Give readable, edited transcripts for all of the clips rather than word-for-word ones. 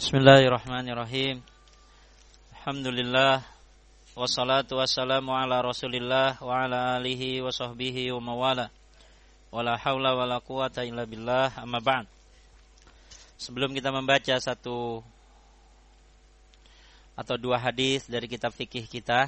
Bismillahirrahmanirrahim. Alhamdulillah wassalatu wassalamu ala Rasulillah wa ala alihi wa sahbihi wa mawala. Wala haula wala quwata illa billah, amma ba'd. Sebelum kita membaca satu atau dua hadis dari kitab fikih kita,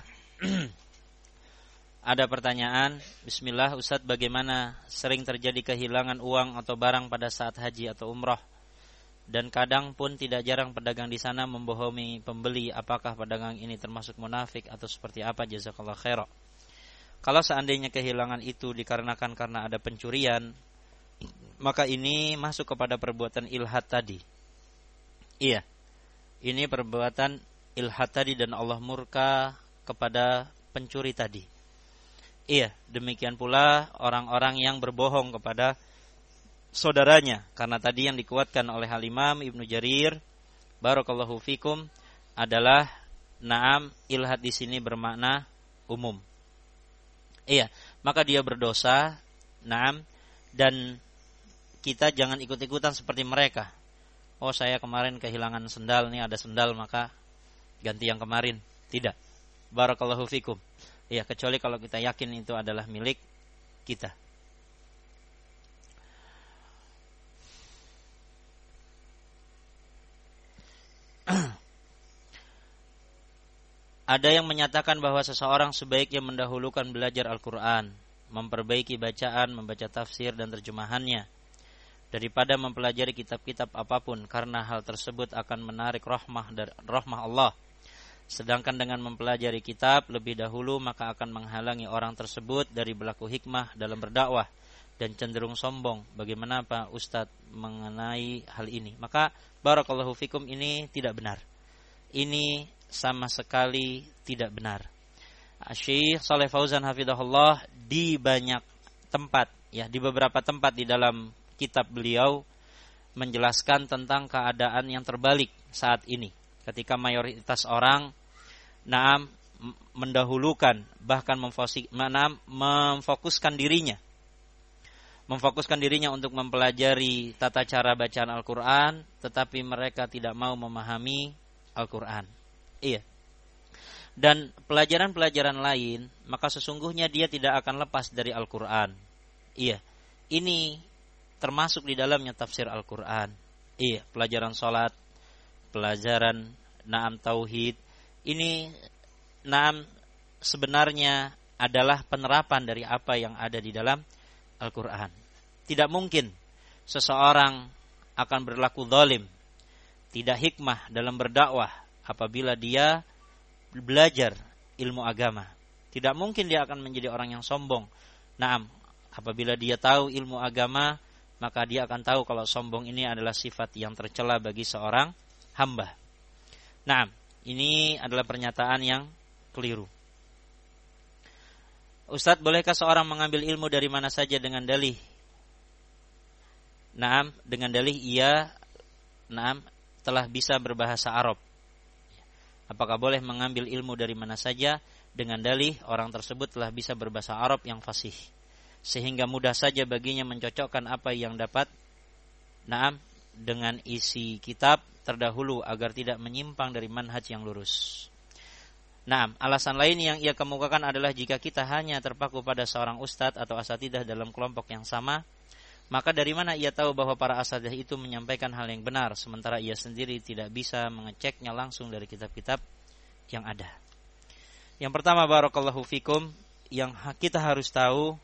ada pertanyaan. Bismillah, Ustadz, bagaimana sering terjadi kehilangan uang atau barang pada saat haji atau umrah? Dan kadang pun tidak jarang pedagang di sana membohongi pembeli. Apakah pedagang ini termasuk munafik atau seperti apa? Jazakallah khairah. Kalau seandainya kehilangan itu dikarenakan karena ada pencurian, maka ini masuk kepada perbuatan ilhad tadi. Iya, ini perbuatan ilhad tadi dan Allah murka kepada pencuri tadi. Iya, demikian pula orang-orang yang berbohong kepada saudaranya, karena tadi yang dikuatkan oleh Al-Imam Ibnu Jarir barakallahu fikum adalah na'am, ilhad di sini bermakna umum. Iya, maka dia berdosa, na'am, dan kita jangan ikut-ikutan seperti mereka. Oh, saya kemarin kehilangan sendal, nih ada sendal maka ganti yang kemarin. Tidak. Barakallahu fikum. Iya, kecuali kalau kita yakin itu adalah milik kita. Ada yang menyatakan bahwa seseorang sebaiknya mendahulukan belajar Al-Quran, memperbaiki bacaan, membaca tafsir dan terjemahannya, daripada mempelajari kitab-kitab apapun, karena hal tersebut akan menarik rahmah Allah. Sedangkan dengan mempelajari kitab lebih dahulu, maka akan menghalangi orang tersebut dari berlaku hikmah dalam berdakwah dan cenderung sombong. Bagaimana Pak Ustadz mengenai hal ini? Maka barakallahu fikum, ini tidak benar. Ini sama sekali tidak benar. Syekh Shalih Fauzan hafizahullah di banyak tempat, ya, di beberapa tempat di dalam kitab beliau menjelaskan tentang keadaan yang terbalik saat ini, ketika mayoritas orang na'am mendahulukan, bahkan memfokuskan dirinya untuk mempelajari tata cara bacaan Al-Quran, tetapi mereka tidak mau memahami Al-Quran. Iya. Dan pelajaran-pelajaran lain, maka sesungguhnya dia tidak akan lepas dari Al-Quran. Iya. Ini termasuk di dalamnya tafsir Al-Quran. Iya, pelajaran salat, pelajaran na'am tauhid. Ini na'am sebenarnya adalah penerapan dari apa yang ada di dalam Al-Quran. Tidak mungkin seseorang akan berlaku zalim, tidak hikmah dalam berdakwah apabila dia belajar ilmu agama. Tidak mungkin dia akan menjadi orang yang sombong. Naam, apabila dia tahu ilmu agama, maka dia akan tahu kalau sombong ini adalah sifat yang tercela bagi seorang hamba. Naam, ini adalah pernyataan yang keliru. Ustadz, bolehkah seorang mengambil ilmu dari mana saja dengan dalih? Naam, dengan dalih ia telah bisa berbahasa Arab. Apakah boleh mengambil ilmu dari mana saja dengan dalih orang tersebut telah bisa berbahasa Arab yang fasih, sehingga mudah saja baginya mencocokkan apa yang dapat dengan isi kitab terdahulu agar tidak menyimpang dari manhaj yang lurus. Alasan lain yang ia kemukakan adalah jika kita hanya terpaku pada seorang ustadz atau asatidah dalam kelompok yang sama, maka dari mana ia tahu bahwa para asatidah itu menyampaikan hal yang benar, sementara ia sendiri tidak bisa mengeceknya langsung dari kitab-kitab yang ada. Yang pertama, barakallahu fikum, yang kita harus tahu,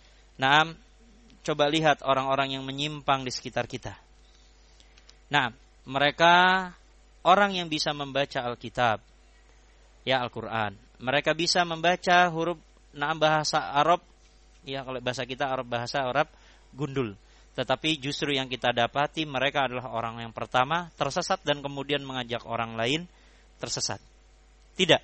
coba lihat orang-orang yang menyimpang di sekitar kita. Mereka orang yang bisa membaca Alkitab, ya, Al-Quran. Mereka bisa membaca huruf bahasa Arab, ya, kalau bahasa kita Arab, bahasa Arab gundul. Tetapi justru yang kita dapati mereka adalah orang yang pertama tersesat dan kemudian mengajak orang lain tersesat. Tidak.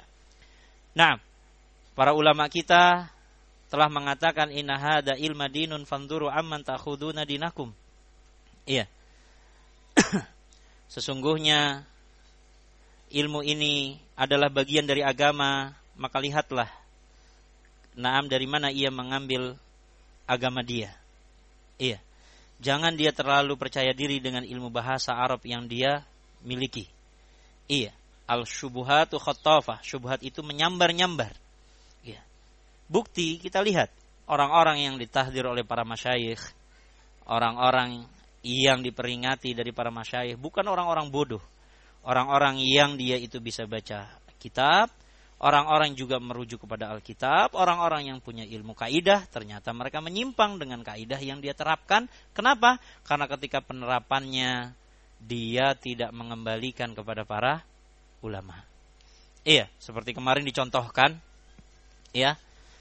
Para ulama kita telah mengatakan inna hada ilma dinun fanduru amman ta'khuduna dinakum. Iya. Sesungguhnya ilmu ini adalah bagian dari agama, maka lihatlah dari mana ia mengambil agama dia. Iya. Jangan dia terlalu percaya diri dengan ilmu bahasa Arab yang dia miliki. Iya, al-syubuhatu khattafah. Syubhat itu menyambar-nyambar. Iya. Bukti kita lihat orang-orang yang ditahdir oleh para masyayikh, orang-orang yang diperingati dari para masyayikh bukan orang-orang bodoh. Orang-orang yang dia itu bisa baca kitab, orang-orang juga merujuk kepada Alkitab, orang-orang yang punya ilmu kaidah, ternyata mereka menyimpang dengan kaidah yang dia terapkan. Kenapa? Karena ketika penerapannya dia tidak mengembalikan kepada para ulama. Iya, seperti kemarin dicontohkan, ya.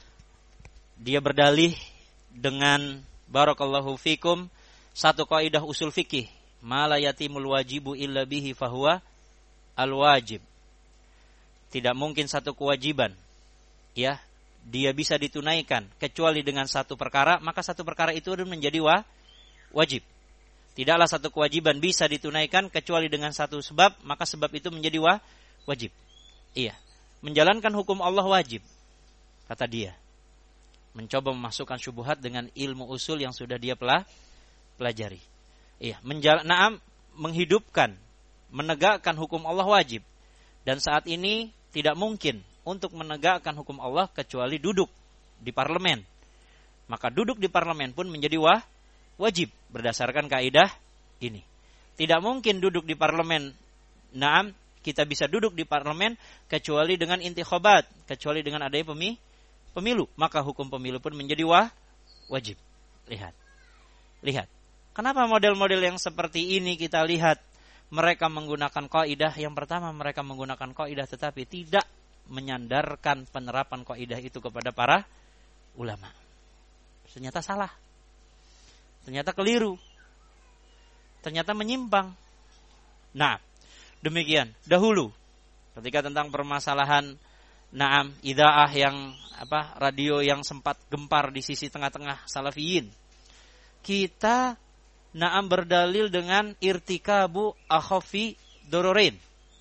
Dia berdalih dengan barakallahu fikum satu kaidah usul fikih, ma la yatimul wajibu illa bihi fahuwa al-wajib. Tidak mungkin satu kewajiban, ya, dia bisa ditunaikan kecuali dengan satu perkara, maka satu perkara itu menjadi wajib. Tidaklah satu kewajiban bisa ditunaikan kecuali dengan satu sebab, maka sebab itu menjadi wajib. Iya, menjalankan hukum Allah wajib, kata dia. Mencoba memasukkan syubhat dengan ilmu usul yang sudah dia pelajari. Iya, menghidupkan, menegakkan hukum Allah wajib. Dan saat ini tidak mungkin untuk menegakkan hukum Allah kecuali duduk di parlemen. Maka duduk di parlemen pun menjadi wajib berdasarkan kaidah ini. Tidak mungkin duduk di parlemen. Kita bisa duduk di parlemen kecuali dengan intikhabat, kecuali dengan adanya pemilu. Maka hukum pemilu pun menjadi wajib. Lihat. Kenapa model-model yang seperti ini kita lihat? Mereka menggunakan kaidah, yang pertama mereka menggunakan kaidah tetapi tidak menyandarkan penerapan kaidah itu kepada para ulama. Ternyata salah. Ternyata keliru. Ternyata menyimpang. Nah, demikian. Dahulu ketika tentang permasalahan idaah yang radio yang sempat gempar di sisi tengah-tengah salafiyin. Kita berdalil dengan irtikabu akhafi dororin.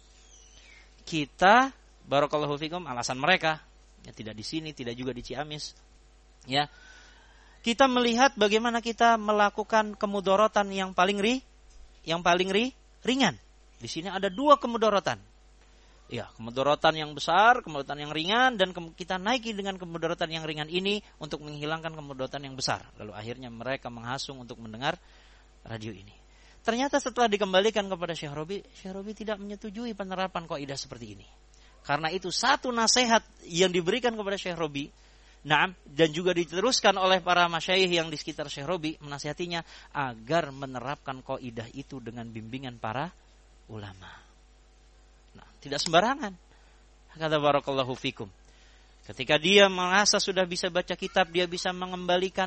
Kita barakallahu fikum, alasan mereka ya, tidak di sini, tidak juga di Ciamis. Ya. Kita melihat bagaimana kita melakukan kemudorotan yang paling ringan. Di sini ada dua kemudorotan. Ya, kemudorotan yang besar, kemudorotan yang ringan, dan kita naiki dengan kemudorotan yang ringan ini untuk menghilangkan kemudorotan yang besar. Lalu akhirnya mereka menghasung untuk mendengar radio ini. Ternyata setelah dikembalikan kepada Syekh Robi tidak menyetujui penerapan kaidah seperti ini. Karena itu satu nasihat yang diberikan kepada Syekh Robi, dan juga diteruskan oleh para masyayikh yang di sekitar Syekh Robi, menasihatinya agar menerapkan kaidah itu dengan bimbingan para ulama. Tidak sembarangan. Kata barakallahu fikum. Ketika dia merasa sudah bisa baca kitab, dia bisa mengembalikan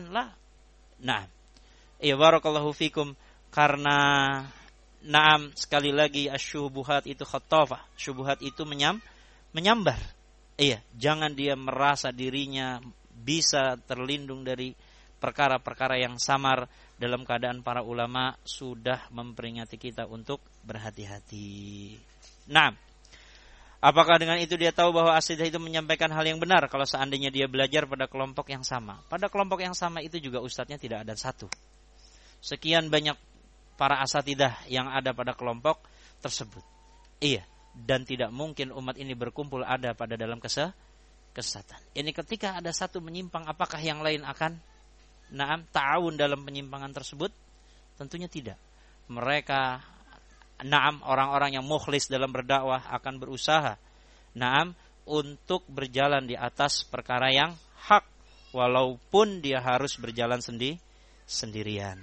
ya barakallahu fikum, karena sekali lagi asyubuhat itu khattafah. Syubhat itu menyambar. Iya, jangan dia merasa dirinya bisa terlindung dari perkara-perkara yang samar, dalam keadaan para ulama sudah memperingati kita untuk berhati-hati. Apakah dengan itu dia tahu bahwa asidah itu menyampaikan hal yang benar kalau seandainya dia belajar pada kelompok yang sama? Pada kelompok yang sama itu juga ustadznya tidak ada satu. Sekian banyak para asatidah yang ada pada kelompok tersebut. Iya, dan tidak mungkin umat ini berkumpul ada pada dalam kesesatan. Ini ketika ada satu menyimpang, apakah yang lain akan ta'awun dalam penyimpangan tersebut? Tentunya tidak. Mereka orang-orang yang mukhlis dalam berdakwah akan berusaha untuk berjalan di atas perkara yang hak, walaupun dia harus berjalan sendirian.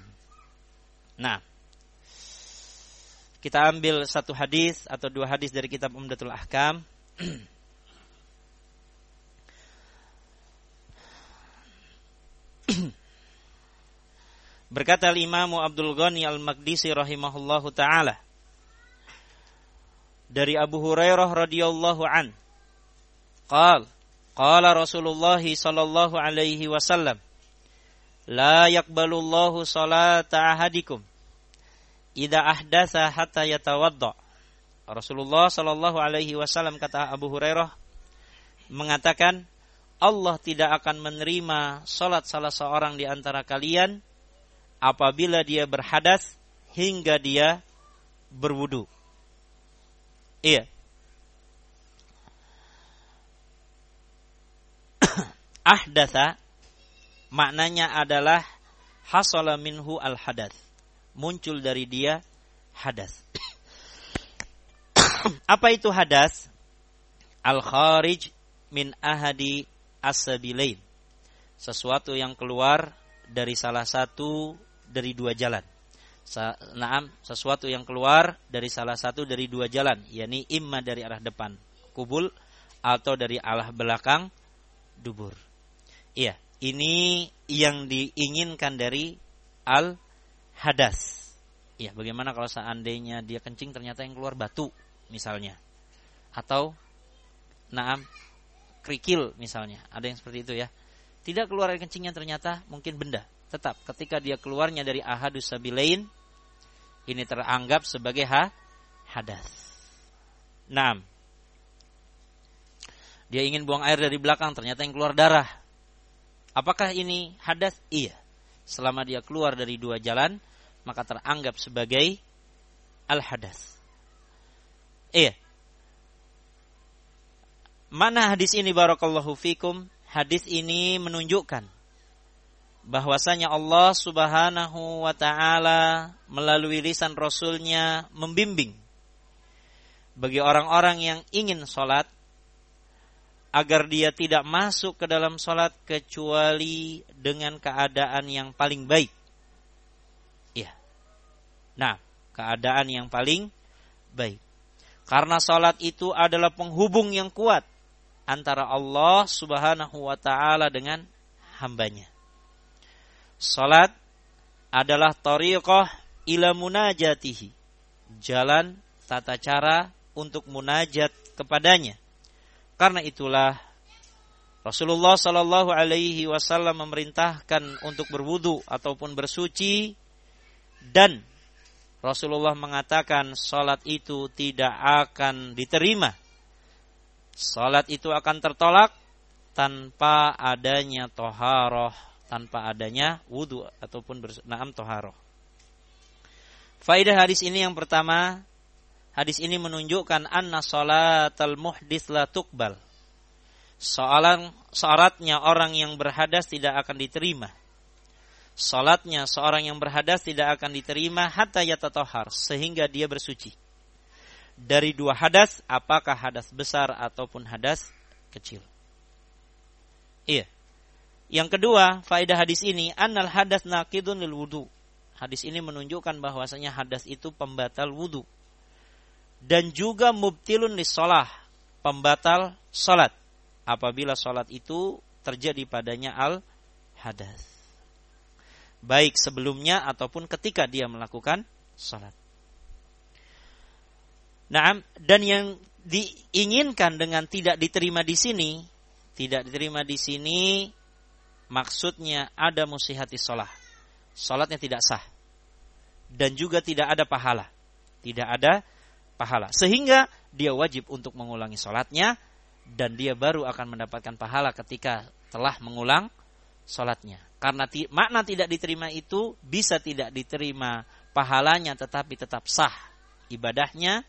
Kita ambil satu hadis atau dua hadis dari kitab Umdatul Ahkam. Berkata Imam Abdul Ghani Al-Maqdisi rahimahullahu taala dari Abu Hurairah radhiyallahu an, qala Rasulullah sallallahu alaihi wasallam, la yaqbalullahu salata ahadikum idza ahdatsa hatta yatawadda. Rasulullah sallallahu alaihi wasallam, kata Abu Hurairah, mengatakan Allah tidak akan menerima salat salah seorang di antara kalian apabila dia berhadas hingga dia berwudu. Iya. Ahdatsa maknanya adalah hasala minhu al-hadath. Muncul dari dia hadas. Apa itu hadas? Al-kharij min ahadi as-sabilain. Sesuatu yang keluar dari salah satu dari dua jalan. Sesuatu yang keluar dari salah satu dari dua jalan, yakni imma dari arah depan kubul atau dari arah belakang dubur. Iya, ini yang diinginkan dari al-hadas. Iya, bagaimana kalau seandainya dia kencing ternyata yang keluar batu misalnya, atau kerikil misalnya, ada yang seperti itu ya. Tidak keluar air kencingnya ternyata mungkin benda. Tetap ketika dia keluarnya dari ahadus sabilain, ini teranggap sebagai hadas. Dia ingin buang air dari belakang, ternyata yang keluar darah. Apakah ini hadas? Iya. Selama dia keluar dari dua jalan, maka teranggap sebagai al-hadas. Iya. Mana hadis ini barakallahu fikum? Hadis ini menunjukkan bahwasanya Allah Subhanahu wa ta'ala melalui lisan Rasulnya membimbing bagi orang-orang yang ingin sholat agar dia tidak masuk ke dalam sholat kecuali dengan keadaan yang paling baik. Ya. Keadaan yang paling baik. Karena sholat itu adalah penghubung yang kuat antara Allah Subhanahu wa ta'ala dengan hambanya. Salat adalah thariqah ila munajatihi, jalan tata cara untuk munajat kepadanya. Karena itulah Rasulullah sallallahu alaihi wasallam memerintahkan untuk berwudu ataupun bersuci, dan Rasulullah mengatakan salat itu tidak akan diterima. Salat itu akan tertolak tanpa adanya thaharah, tanpa adanya wudu ataupun thaharah. Faedah hadis ini yang pertama, hadis ini menunjukkan anna salatal muhdits la tuqbal. Syaratnya orang yang berhadas tidak akan diterima. Salatnya seorang yang berhadas tidak akan diterima hatta yatatahhar, sehingga dia bersuci dari dua hadas, apakah hadas besar ataupun hadas kecil. Iya. Yang kedua, faedah hadis ini, annal hadas naqidun lil wudu. Hadis ini menunjukkan bahwasanya hadas itu pembatal wudu. Dan juga mubtilun lis shalah, pembatal salat. Apabila salat itu terjadi padanya al hadas. Baik sebelumnya ataupun ketika dia melakukan salat. Dan yang diinginkan dengan tidak diterima di sini, maksudnya ada musihati sholah. Sholatnya tidak sah. Dan juga tidak ada pahala. Tidak ada pahala. Sehingga dia wajib untuk mengulangi sholatnya. Dan dia baru akan mendapatkan pahala ketika telah mengulang sholatnya. Karena makna tidak diterima itu bisa tidak diterima pahalanya, tetapi tetap sah ibadahnya.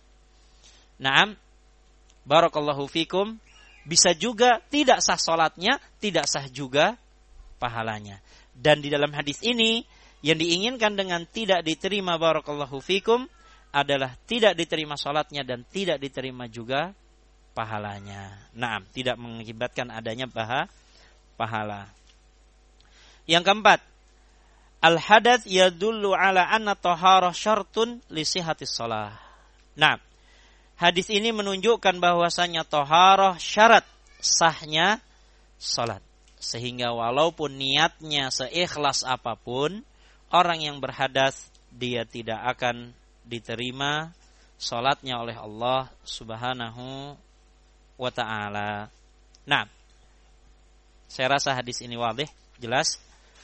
Barakallahu fikum. Bisa juga tidak sah sholatnya, tidak sah juga pahalanya. Dan di dalam hadis ini yang diinginkan dengan tidak diterima barakallahu fikum adalah tidak diterima salatnya dan tidak diterima juga pahalanya. Tidak mengakibatkan adanya pahala. Yang keempat, al-hadath yadullu ala anna taharah syartun li sihhatis shalah. Hadis ini menunjukkan bahwasanya taharah syarat sahnya salat. Sehingga walaupun niatnya seikhlas apapun, orang yang berhadas dia tidak akan diterima salatnya oleh Allah Subhanahu wa ta'ala. Saya rasa hadis ini wadih, jelas.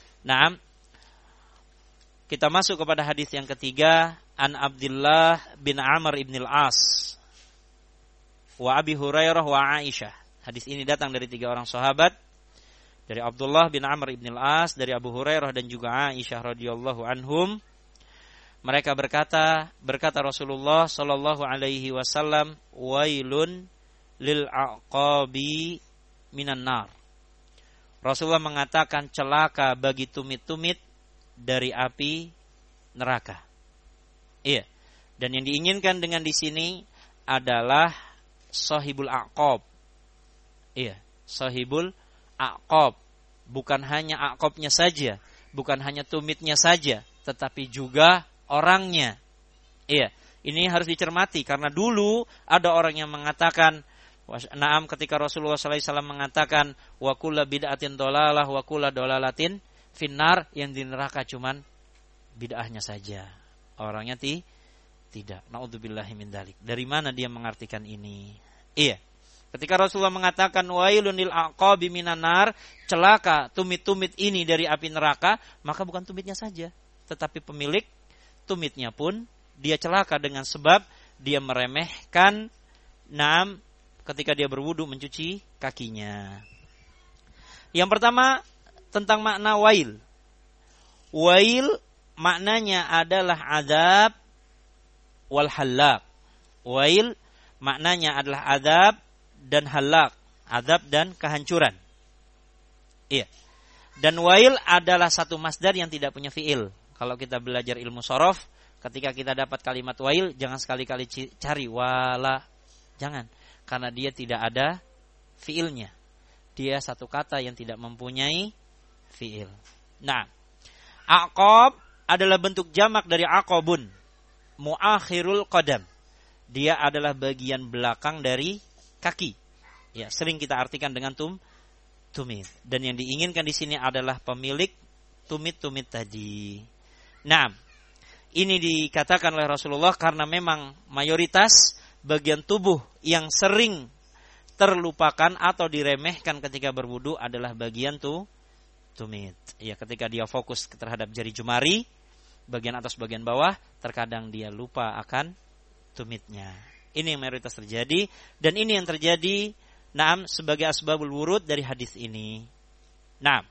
Kita masuk kepada hadis yang ketiga, an Abdullah bin Amr ibn al-As wa Abi Hurairah wa Aisyah. Hadis ini datang dari tiga orang sahabat, dari Abdullah bin Amr ibn al-As, dari Abu Hurairah dan juga Aisyah radhiyallahu anhum. Mereka berkata Rasulullah sallallahu alaihi wasallam, wailun lil aqabi minan nar. Rasulullah mengatakan celaka bagi tumit-tumit dari api neraka. Iya. Dan yang diinginkan dengan di sini adalah sahibul aqab. Iya, sahibul aqab. Bukan hanya aqabnya saja, bukan hanya tumitnya saja, tetapi juga orangnya. Iya, ini harus dicermati karena dulu ada orang yang mengatakan, naam, ketika Rasulullah SAW mengatakan wa kullu bid'atin dhalalah wa kullu dhalalatin finnar, yang di neraka cuman bid'ahnya saja, orangnya tidak. Naudzubillahi min dzalik. Dari mana dia mengartikan ini? Iya. Ketika Rasulullah mengatakan wailun lil aqabi minan nar, celaka tumit-tumit ini dari api neraka, maka bukan tumitnya saja, tetapi pemilik tumitnya pun dia celaka dengan sebab dia meremehkan naam ketika dia berwudu mencuci kakinya. Yang pertama tentang makna wail. Wail maknanya adalah azab wal halak. Wail maknanya adalah azab dan halak, azab dan kehancuran. Iya. Dan wail adalah satu masdar yang tidak punya fiil. Kalau kita belajar ilmu shorof, ketika kita dapat kalimat wail, jangan sekali-kali cari wala. Jangan. Karena dia tidak ada fiilnya. Dia satu kata yang tidak mempunyai fiil. Nah, aqab adalah bentuk jamak dari aqabun, muakhirul qadam. Dia adalah bagian belakang dari kaki. Ya, sering kita artikan dengan tumit. Dan yang diinginkan di sini adalah pemilik tumit-tumit tadi. Nah, ini dikatakan oleh Rasulullah karena memang mayoritas bagian tubuh yang sering terlupakan atau diremehkan ketika berwudu adalah bagian tumit. Ya, ketika dia fokus terhadap jari jemari, bagian atas bagian bawah, terkadang dia lupa akan tumitnya. Ini yang mayoritas terjadi, dan ini yang terjadi naam sebagai asbabul wurud dari hadis ini. Nah,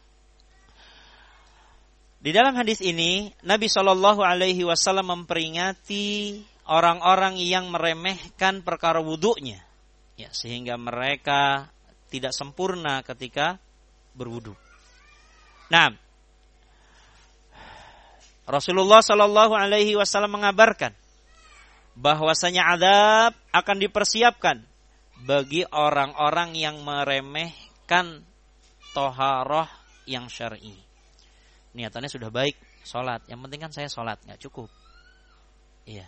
di dalam hadis ini Nabi Shallallahu alaihi wasallam memperingati orang-orang yang meremehkan perkara wudunya, ya, sehingga mereka tidak sempurna ketika berwudu. Nah, Rasulullah Shallallahu alaihi wasallam mengabarkan bahwasanya azab akan dipersiapkan bagi orang-orang yang meremehkan toharoh yang syar'i. Niatannya sudah baik, sholat, yang penting kan saya sholat, nggak cukup. Iya.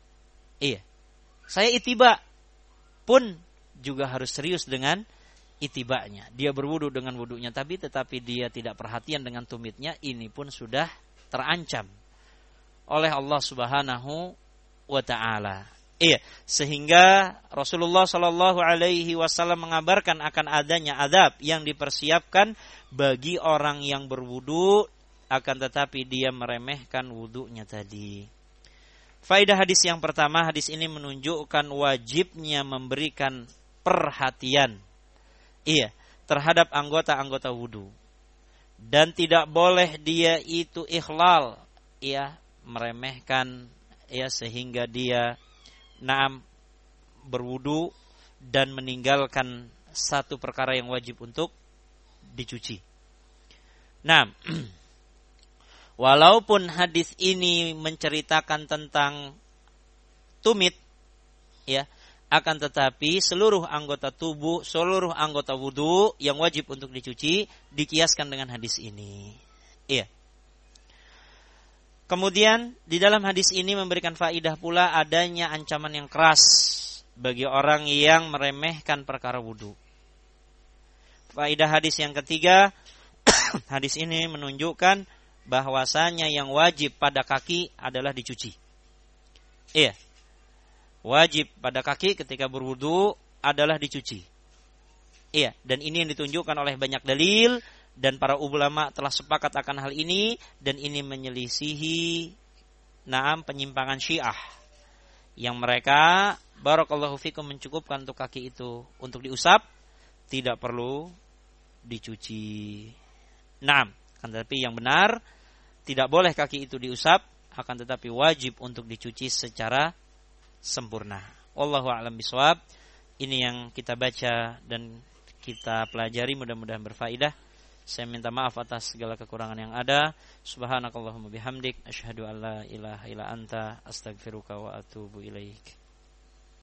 Saya itiba pun juga harus serius dengan itibanya. Dia berwudu dengan wudunya, tetapi dia tidak perhatian dengan tumitnya, ini pun sudah terancam oleh Allah Subhanahu wa ta'ala. Sehingga Rasulullah Shallallahu alaihi wasallam mengabarkan akan adanya azab yang dipersiapkan bagi orang yang berwudu akan tetapi dia meremehkan wudunya tadi. Faedah hadis yang pertama, hadis ini menunjukkan wajibnya memberikan perhatian terhadap anggota-anggota wudu, dan tidak boleh dia itu ikhlal, meremehkan, sehingga dia berwudu dan meninggalkan satu perkara yang wajib untuk dicuci. Nah, walaupun hadis ini menceritakan tentang tumit, akan tetapi seluruh anggota tubuh, seluruh anggota wudu yang wajib untuk dicuci dikiaskan dengan hadis ini. Kemudian di dalam hadis ini memberikan faedah pula adanya ancaman yang keras bagi orang yang meremehkan perkara wudu. Faedah hadis yang ketiga, hadis ini menunjukkan bahwasanya yang wajib pada kaki adalah dicuci. Wajib pada kaki ketika berwudu adalah dicuci. Dan ini yang ditunjukkan oleh banyak dalil, dan para ulama telah sepakat akan hal ini, dan ini menyelisihi penyimpangan Syiah yang mereka barakallahu fikum mencukupkan untuk kaki itu untuk diusap, tidak perlu dicuci. Kan, tapi yang benar tidak boleh kaki itu diusap, akan tetapi wajib untuk dicuci secara sempurna. Wallahu a'lam bishawab. Ini yang kita baca dan kita pelajari, mudah-mudahan berfaedah. Saya minta maaf atas segala kekurangan yang ada. Subhanakallahumma bihamdik, asyhadu an la ilaha illa anta, astaghfiruka wa atubu ilaik.